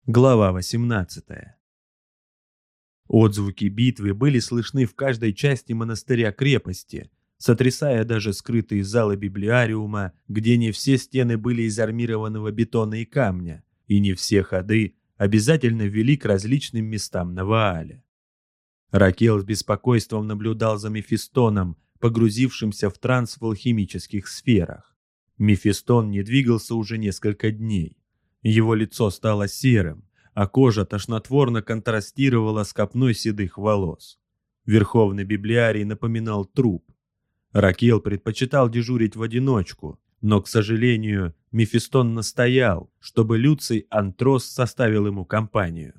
Глава 18. Отзвуки битвы были слышны в каждой части монастыря-крепости, сотрясая даже скрытые залы библиариума, где не все стены были из армированного бетона и камня, и не все ходы обязательно вели к различным местам на Ваале. Ракел с беспокойством наблюдал за Мефистоном, погрузившимся в транс в алхимических сферах. Мефистон не двигался уже несколько дней. Его лицо стало серым, а кожа тошнотворно контрастировала с копной седых волос. Верховный библиарий напоминал труп. Ракел предпочитал дежурить в одиночку, но, к сожалению, Мефистон настоял, чтобы Люций Антрос составил ему компанию.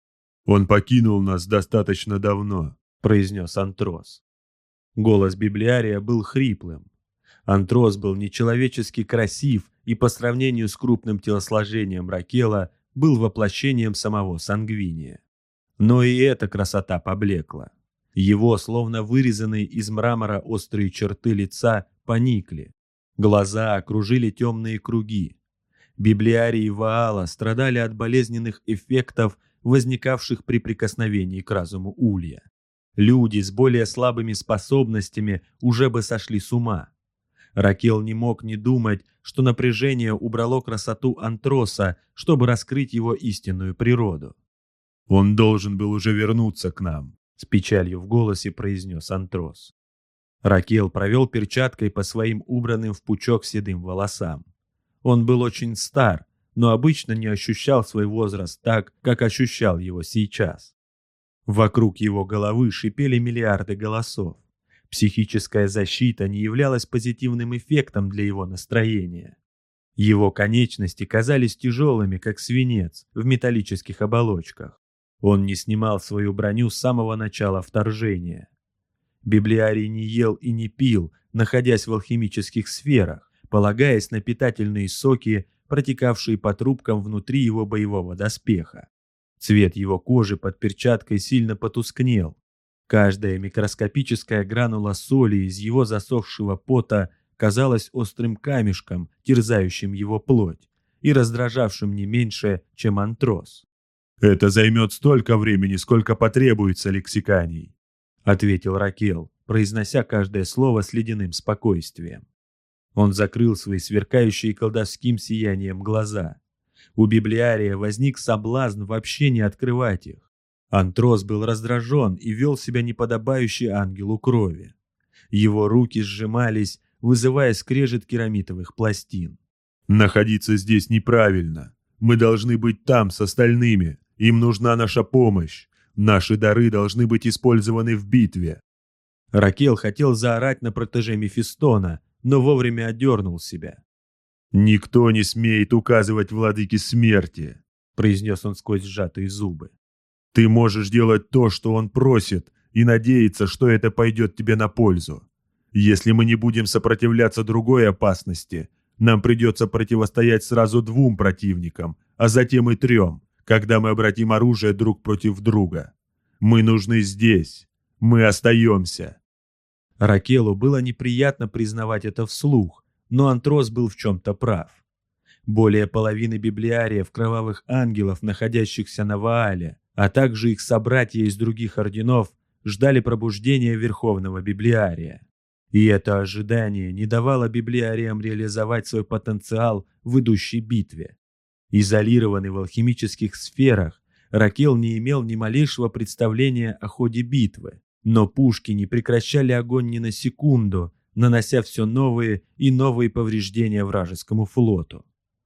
«Он покинул нас достаточно давно», — произнес Антрос. Голос библиария был хриплым. Антрос был нечеловечески красив и по сравнению с крупным телосложением Ракела был воплощением самого Сангвиния. Но и эта красота поблекла. Его, словно вырезанные из мрамора острые черты лица, поникли. Глаза окружили темные круги. Библиарии Ваала страдали от болезненных эффектов, возникавших при прикосновении к разуму Улья. Люди с более слабыми способностями уже бы сошли с ума. Ракел не мог не думать, что напряжение убрало красоту Антроса, чтобы раскрыть его истинную природу. «Он должен был уже вернуться к нам», — с печалью в голосе произнес Антрос. Ракел провел перчаткой по своим убранным в пучок седым волосам. Он был очень стар, но обычно не ощущал свой возраст так, как ощущал его сейчас. Вокруг его головы шипели миллиарды голосов. Психическая защита не являлась позитивным эффектом для его настроения. Его конечности казались тяжелыми, как свинец, в металлических оболочках. Он не снимал свою броню с самого начала вторжения. Библиарий не ел и не пил, находясь в алхимических сферах, полагаясь на питательные соки, протекавшие по трубкам внутри его боевого доспеха. Цвет его кожи под перчаткой сильно потускнел. Каждая микроскопическая гранула соли из его засохшего пота казалась острым камешком, терзающим его плоть и раздражавшим не меньше, чем Антрос. «Это займет столько времени, сколько потребуется лексиканий», — ответил Ракел, произнося каждое слово с ледяным спокойствием. Он закрыл свои сверкающие колдовским сиянием глаза. У библиария возник соблазн вообще не открывать их. Антрос был раздражен и вел себя неподобающе ангелу крови. Его руки сжимались, вызывая скрежет керамитовых пластин. «Находиться здесь неправильно. Мы должны быть там с остальными. Им нужна наша помощь. Наши дары должны быть использованы в битве». Ракел хотел заорать на протеже Мефистона, но вовремя одернул себя. «Никто не смеет указывать владыке смерти», — произнес он сквозь сжатые зубы. «Ты можешь делать то, что он просит, и надеяться, что это пойдет тебе на пользу. Если мы не будем сопротивляться другой опасности, нам придется противостоять сразу 2 противникам, а затем и 3, когда мы обратим оружие друг против друга. Мы нужны здесь. Мы остаемся». Ракелу было неприятно признавать это вслух, но Антрос был в чем-то прав. Более половины библиариев кровавых ангелов, находящихся на Ваале, а также их собратья из других орденов, ждали пробуждения Верховного Библиария. И это ожидание не давало библиариям реализовать свой потенциал в идущей битве. Изолированный в алхимических сферах, Ракел не имел ни малейшего представления о ходе битвы, но пушки не прекращали огонь ни на секунду, нанося все новые и новые повреждения вражескому флоту.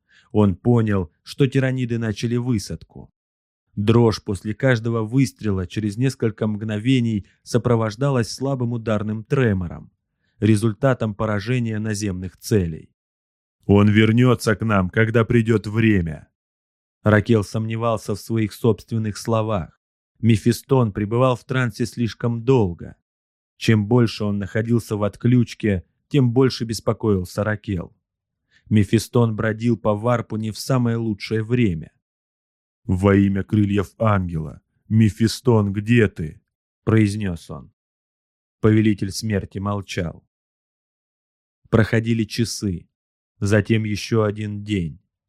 Он понял, что тираниды начали высадку. Дрожь после каждого выстрела через несколько мгновений сопровождалась слабым ударным тремором, результатом поражения наземных целей. «Он вернется к нам, когда придет время». Ракел сомневался в своих собственных словах. Мефистон пребывал в трансе слишком долго. Чем больше он находился в отключке, тем больше беспокоился Ракел. Мефистон бродил по варпу не в самое лучшее время. «Во имя крыльев ангела, Мефистон, где ты?» — произнес он. Повелитель смерти молчал. Проходили часы, затем еще один день.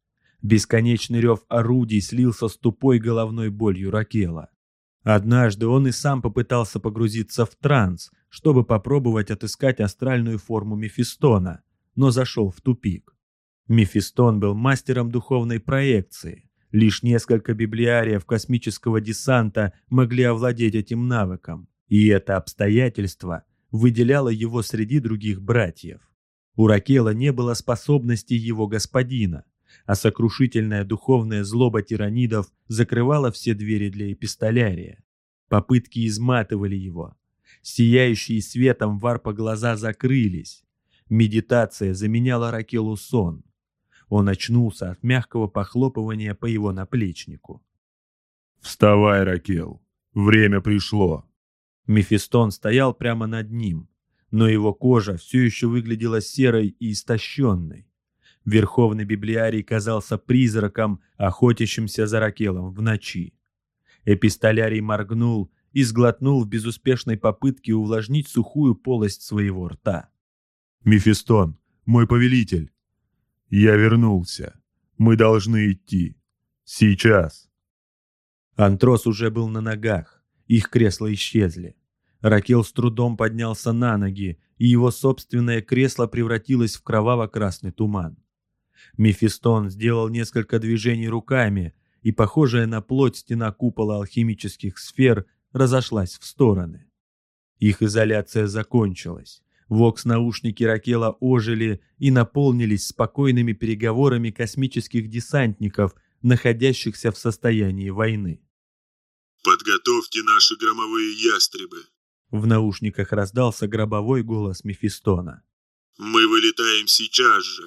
Бесконечный рев орудий слился с тупой головной болью Ракела. Однажды он и сам попытался погрузиться в транс, чтобы попробовать отыскать астральную форму Мефистона, но зашел в тупик. Мефистон был мастером духовной проекции. Лишь несколько библиариев космического десанта могли овладеть этим навыком, и это обстоятельство выделяло его среди других братьев. У Ракела не было способностей его господина, а сокрушительная духовная злоба тиранидов закрывала все двери для эпистолярия. Попытки изматывали его. Сияющие светом варпа глаза закрылись. Медитация заменяла Ракелу сон. Он очнулся от мягкого похлопывания по его наплечнику. «Вставай, Ракел, время пришло». Мефистон стоял прямо над ним, но его кожа все еще выглядела серой и истощенной. Верховный библиарий казался призраком, охотящимся за Ракелом в ночи. Эпистолярий моргнул и сглотнул в безуспешной попытке увлажнить сухую полость своего рта. «Мефистон, мой повелитель, я вернулся. Мы должны идти. Сейчас». Антрос уже был на ногах, их кресла исчезли. Ракел с трудом поднялся на ноги, и его собственное кресло превратилось в кроваво-красный туман. Мефистон сделал несколько движений руками, и похожая на плоть стена купола алхимических сфер разошлась в стороны. Их изоляция закончилась. Вокс-наушники Ракела ожили и наполнились спокойными переговорами космических десантников, находящихся в состоянии войны. «Подготовьте наши громовые ястребы», — в наушниках раздался гробовой голос Мефистона. «Мы вылетаем сейчас же».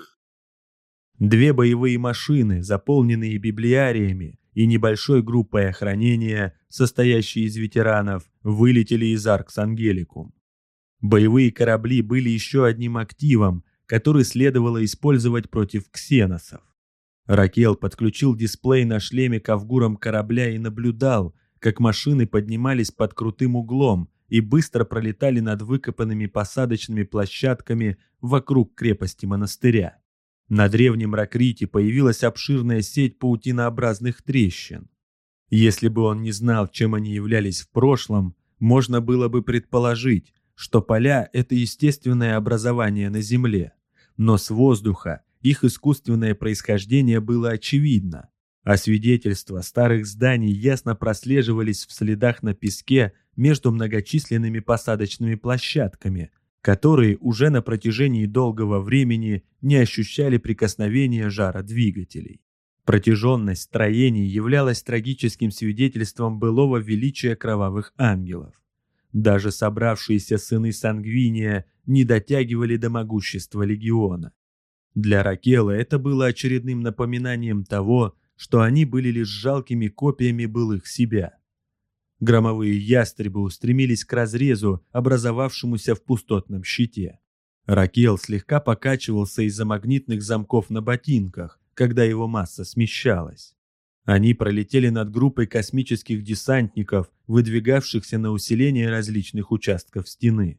Две боевые машины, заполненные библиариями и небольшой группой охранения, состоящей из ветеранов, вылетели из Аркс-Ангеликум. Боевые корабли были еще одним активом, который следовало использовать против ксеносов. Ракел подключил дисплей на шлеме к авгурам корабля и наблюдал, как машины поднимались под крутым углом и быстро пролетали над выкопанными посадочными площадками вокруг крепости монастыря. На древнем Ракрите появилась обширная сеть паутинообразных трещин. Если бы он не знал, чем они являлись в прошлом, можно было бы предположить, что поля – это естественное образование на Земле, но с воздуха их искусственное происхождение было очевидно, а свидетельства старых зданий ясно прослеживались в следах на песке между многочисленными посадочными площадками, которые уже на протяжении долгого времени не ощущали прикосновения жара двигателей. Протяженность строений являлась трагическим свидетельством былого величия кровавых ангелов. Даже собравшиеся сыны Сангвиния не дотягивали до могущества легиона. Для Ракела это было очередным напоминанием того, что они были лишь жалкими копиями былых себя. Громовые ястребы устремились к разрезу, образовавшемуся в пустотном щите. Ракел слегка покачивался из-за магнитных замков на ботинках, когда его масса смещалась. Они пролетели над группой космических десантников, выдвигавшихся на усиление различных участков стены.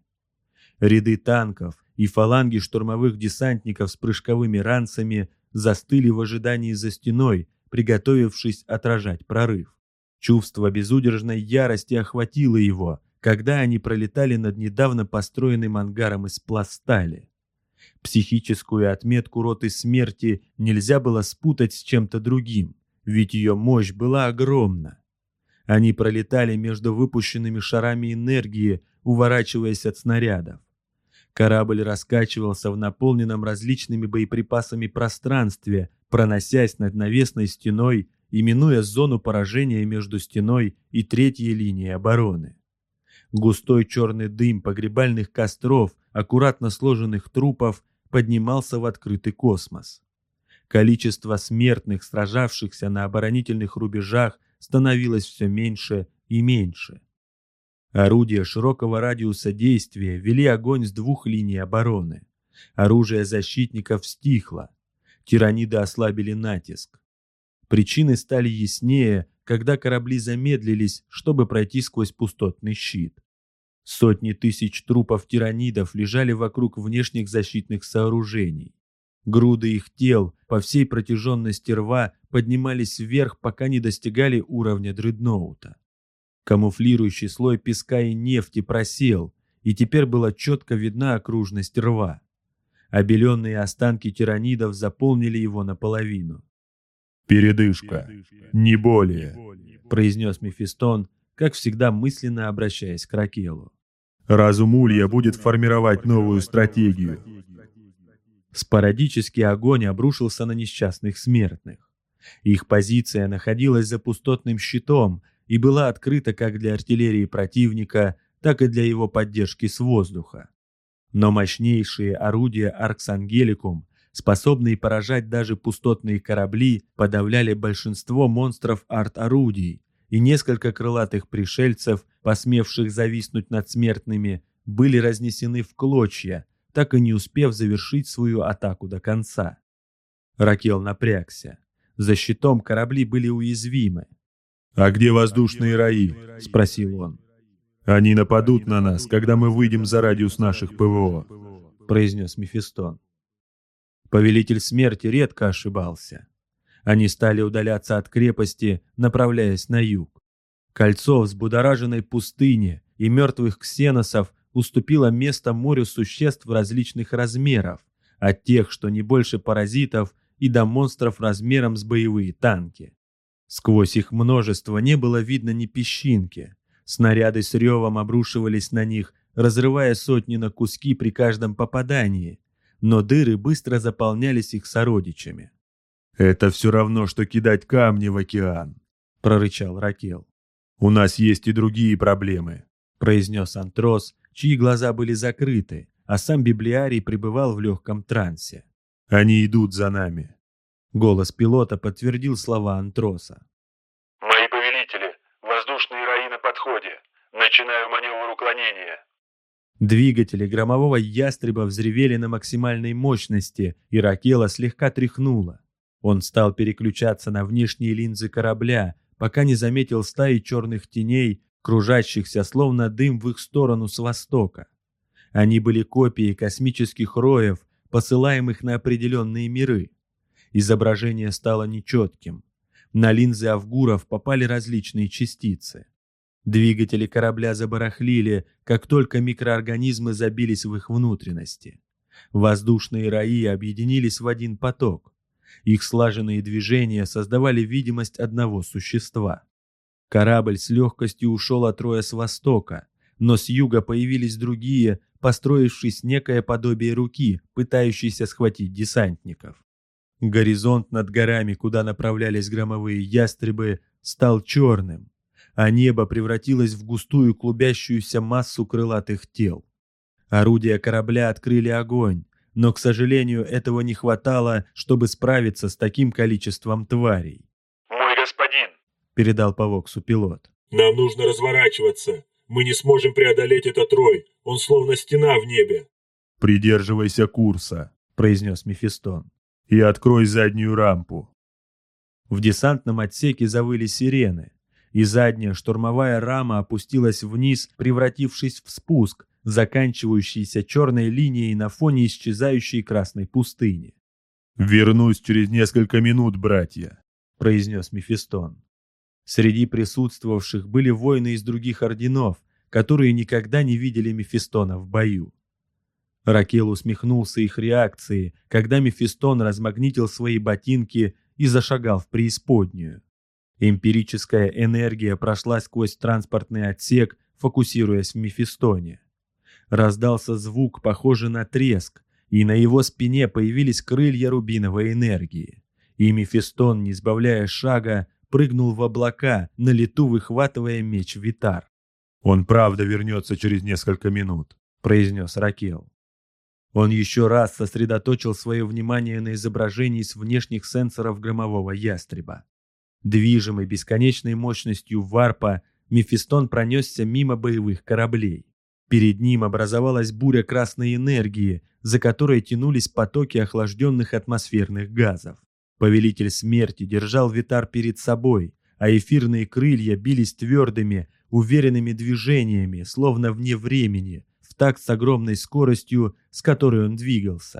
Ряды танков и фаланги штурмовых десантников с прыжковыми ранцами застыли в ожидании за стеной, приготовившись отражать прорыв. Чувство безудержной ярости охватило его, когда они пролетали над недавно построенным ангаром из пластали. Психическую отметку роты смерти нельзя было спутать с чем-то другим, ведь ее мощь была огромна. Они пролетали между выпущенными шарами энергии, уворачиваясь от снарядов. Корабль раскачивался в наполненном различными боеприпасами пространстве, проносясь над навесной стеной и минуя зону поражения между стеной и третьей линией обороны. Густой черный дым погребальных костров, аккуратно сложенных трупов, поднимался в открытый космос. Количество смертных, сражавшихся на оборонительных рубежах, становилось все меньше и меньше. Орудия широкого радиуса действия вели огонь с двух линий обороны. Оружие защитников стихло. Тираниды ослабили натиск. Причины стали яснее, когда корабли замедлились, чтобы пройти сквозь пустотный щит. Сотни тысяч трупов тиранидов лежали вокруг внешних защитных сооружений. Груды их тел по всей протяженности рва поднимались вверх, пока не достигали уровня дредноута. Камуфлирующий слой песка и нефти просел, и теперь была четко видна окружность рва. Обеленные останки тиранидов заполнили его наполовину. «Передышка, не более», — произнес Мефистон, как всегда мысленно обращаясь к Ракелу. «Разум Улья будет формировать новую стратегию». Спорадический огонь обрушился на несчастных смертных. Их позиция находилась за пустотным щитом и была открыта как для артиллерии противника, так и для его поддержки с воздуха. Но мощнейшие орудия Аркс-Ангеликум, способные поражать даже пустотные корабли, подавляли большинство монстров арт-орудий, и несколько крылатых пришельцев, посмевших зависнуть над смертными, были разнесены в клочья, так и не успев завершить свою атаку до конца. Ракел напрягся. За щитом корабли были уязвимы. «А где воздушные раи?» — спросил он. «Они нападут на нас, когда мы выйдем за радиус наших ПВО», — произнес Мефистон. Повелитель смерти редко ошибался. Они стали удаляться от крепости, направляясь на юг. Кольцо взбудораженной пустыни и мертвых ксеносов уступило место морю существ различных размеров, от тех, что не больше паразитов, и до монстров размером с боевые танки. Сквозь их множество не было видно ни песчинки. Снаряды с ревом обрушивались на них, разрывая сотни на куски при каждом попадании, но дыры быстро заполнялись их сородичами. «Это все равно, что кидать камни в океан», — прорычал Ракел. «У нас есть и другие проблемы», — произнес Антрос, чьи глаза были закрыты, а сам библиарий пребывал в легком трансе. «Они идут за нами». Голос пилота подтвердил слова Антроса. «Мои повелители, воздушные раи на подходе. Начинаю маневр уклонения». Двигатели громового ястреба взревели на максимальной мощности, и Ракела слегка тряхнуло. Он стал переключаться на внешние линзы корабля, пока не заметил стаи черных теней, кружащихся словно дым в их сторону с востока. Они были копией космических роев, посылаемых на определенные миры. Изображение стало нечетким. На линзы авгуров попали различные частицы. Двигатели корабля забарахлили, как только микроорганизмы забились в их внутренности. Воздушные раи объединились в один поток. Их слаженные движения создавали видимость одного существа. Корабль с легкостью ушел от роя с востока, но с юга появились другие, построившись некое подобие руки, пытающейся схватить десантников. Горизонт над горами, куда направлялись громовые ястребы, стал черным, а небо превратилось в густую клубящуюся массу крылатых тел. Орудия корабля открыли огонь, но, к сожалению, этого не хватало, чтобы справиться с таким количеством тварей. «Мой господин», — передал по воксу пилот. «Нам нужно разворачиваться. Мы не сможем преодолеть этот рой. Он словно стена в небе». «Придерживайся курса», — произнес Мефистон. «И открой заднюю рампу». В десантном отсеке завыли сирены, и задняя штурмовая рама опустилась вниз, превратившись в спуск, заканчивающийся черной линией на фоне исчезающей красной пустыни. «Вернусь через несколько минут, братья», — произнес Мефистон. Среди присутствовавших были воины из других орденов, которые никогда не видели Мефистона в бою. Ракел усмехнулся их реакции, когда Мефистон размагнитил свои ботинки и зашагал в преисподнюю. Эмпирическая энергия прошла сквозь транспортный отсек, фокусируясь в Мефистоне. Раздался звук, похожий на треск, и на его спине появились крылья рубиновой энергии. И Мефистон, не сбавляя шага, прыгнул в облака, на лету выхватывая меч Витар. «Он правда вернется через несколько минут», — произнес Ракел. Он еще раз сосредоточил свое внимание на изображении с внешних сенсоров громового ястреба. Движимый бесконечной мощностью варпа, Мефистон пронесся мимо боевых кораблей. Перед ним образовалась буря красной энергии, за которой тянулись потоки охлажденных атмосферных газов. Повелитель смерти держал Витар перед собой, а эфирные крылья бились твердыми, уверенными движениями, словно вне времени, в такт с огромной скоростью, с которой он двигался.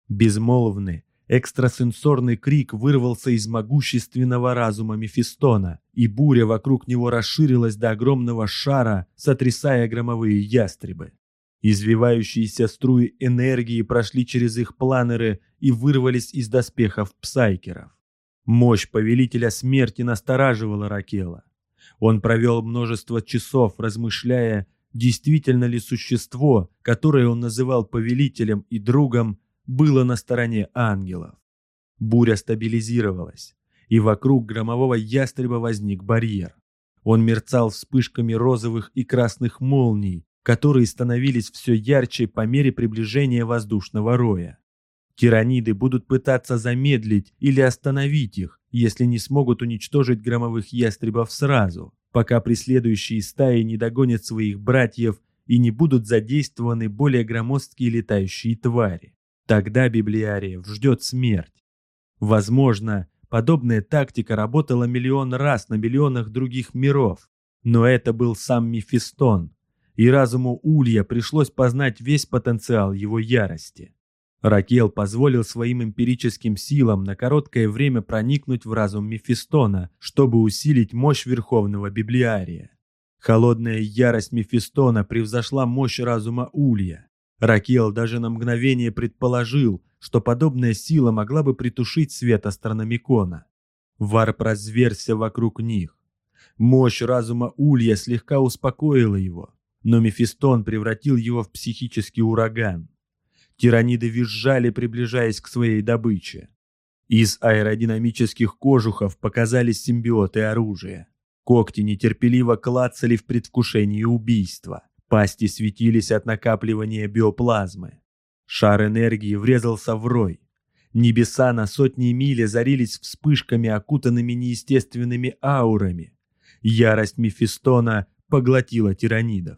Безмолвный, экстрасенсорный крик вырвался из могущественного разума Мефистона, и буря вокруг него расширилась до огромного шара, сотрясая громовые ястребы. Извивающиеся струи энергии прошли через их планеры и вырвались из доспехов псайкеров. Мощь Повелителя Смерти настораживала Ракела. Он провел множество часов, размышляя, действительно ли существо, которое он называл повелителем и другом, было на стороне ангелов. Буря стабилизировалась, и вокруг громового ястреба возник барьер. Он мерцал вспышками розовых и красных молний, которые становились все ярче по мере приближения воздушного роя. Тираниды будут пытаться замедлить или остановить их, если не смогут уничтожить громовых ястребов сразу, пока преследующие стаи не догонят своих братьев и не будут задействованы более громоздкие летающие твари. Тогда библиариев ждет смерть. Возможно, подобная тактика работала миллион раз на миллионах других миров, но это был сам Мефистон, и разуму Улья пришлось познать весь потенциал его ярости. Ракел позволил своим эмпирическим силам на короткое время проникнуть в разум Мефистона, чтобы усилить мощь Верховного Библиария. Холодная ярость Мефистона превзошла мощь разума Улья. Ракел даже на мгновение предположил, что подобная сила могла бы притушить свет астрономикона. Варп разверзся вокруг них. Мощь разума Улья слегка успокоила его, но Мефистон превратил его в психический ураган. Тираниды визжали, приближаясь к своей добыче. Из аэродинамических кожухов показались симбиоты оружия. Когти нетерпеливо клацали в предвкушении убийства. Пасти светились от накапливания биоплазмы. Шар энергии врезался в рой. Небеса на сотни миль озарились вспышками, окутанными неестественными аурами. Ярость Мефистона поглотила тиранидов.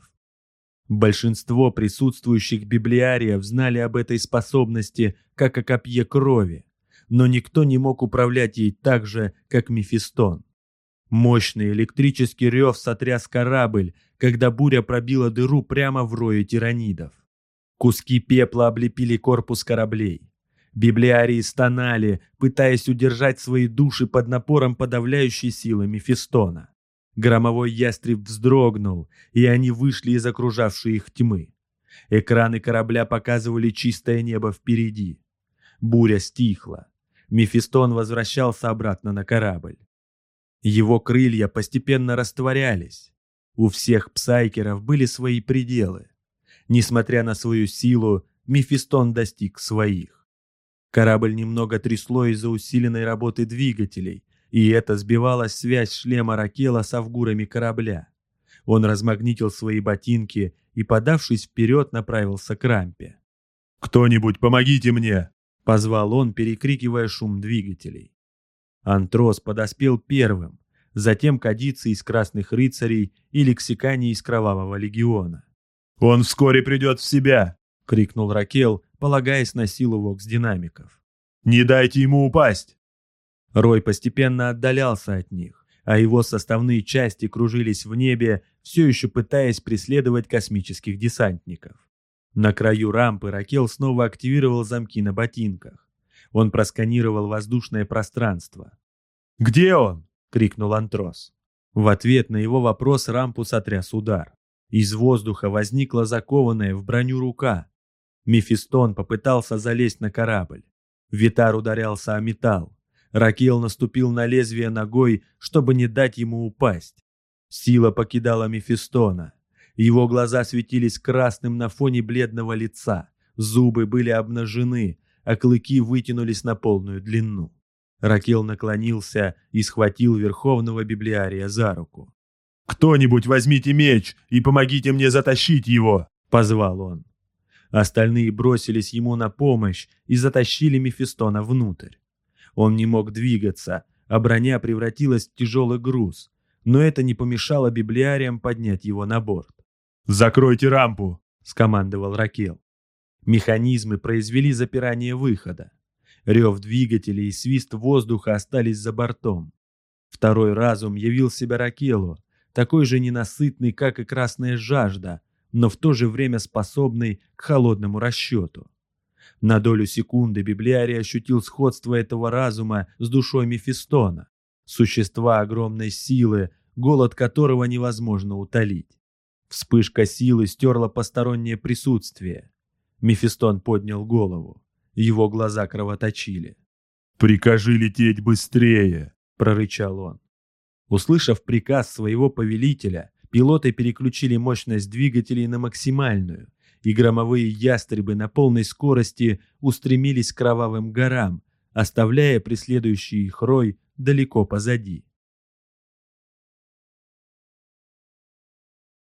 Большинство присутствующих библиариев знали об этой способности как о копье крови, но никто не мог управлять ей так же, как Мефистон. Мощный электрический рев сотряс корабль, когда буря пробила дыру прямо в рое тиранидов. Куски пепла облепили корпус кораблей. Библиарии стонали, пытаясь удержать свои души под напором подавляющей силы Мефистона. Громовой ястреб вздрогнул, и они вышли из окружавшей их тьмы. Экраны корабля показывали чистое небо впереди. Буря стихла. Мефистон возвращался обратно на корабль. Его крылья постепенно растворялись. У всех псайкеров были свои пределы. Несмотря на свою силу, Мефистон достиг своих. Корабль немного трясло из-за усиленной работы двигателей, и это сбивало связь шлема Ракела с авгурами корабля. Он размагнитил свои ботинки и, подавшись вперед, направился к рампе. «Кто-нибудь, помогите мне!» — позвал он, перекрикивая шум двигателей. Антрос подоспел первым, затем кадицы из Красных Рыцарей и лексикане из Кровавого Легиона. «Он вскоре придет в себя!» — крикнул Ракел, полагаясь на силу вокс-динамиков. «Не дайте ему упасть!» Рой постепенно отдалялся от них, а его составные части кружились в небе, все еще пытаясь преследовать космических десантников. На краю рампы Ракел снова активировал замки на ботинках. Он просканировал воздушное пространство. «Где он?» — крикнул Антрос. В ответ на его вопрос рампу сотряс удар. Из воздуха возникла закованная в броню рука. Мефистон попытался залезть на корабль. Витар ударялся о металл. Ракел наступил на лезвие ногой, чтобы не дать ему упасть. Сила покидала Мефистона. Его глаза светились красным на фоне бледного лица. Зубы были обнажены, а клыки вытянулись на полную длину. Ракел наклонился и схватил Верховного Библиария за руку. «Кто-нибудь возьмите меч и помогите мне затащить его!» — позвал он. Остальные бросились ему на помощь и затащили Мефистона внутрь. Он не мог двигаться, а броня превратилась в тяжелый груз, но это не помешало библиариям поднять его на борт. «Закройте рампу!» — скомандовал Ракел. Механизмы произвели запирание выхода. Рев двигателей и свист воздуха остались за бортом. Второй разум явил себя Ракелу, такой же ненасытный, как и красная жажда, но в то же время способный к холодному расчету. На долю секунды Библиарий ощутил сходство этого разума с душой Мефистона, существа огромной силы, голод которого невозможно утолить. Вспышка силы стерла постороннее присутствие. Мефистон поднял голову. Его глаза кровоточили. «Прикажи лететь быстрее!» — прорычал он. Услышав приказ своего повелителя, пилоты переключили мощность двигателей на максимальную, и громовые ястребы на полной скорости устремились к кровавым горам, оставляя преследующий их рой далеко позади.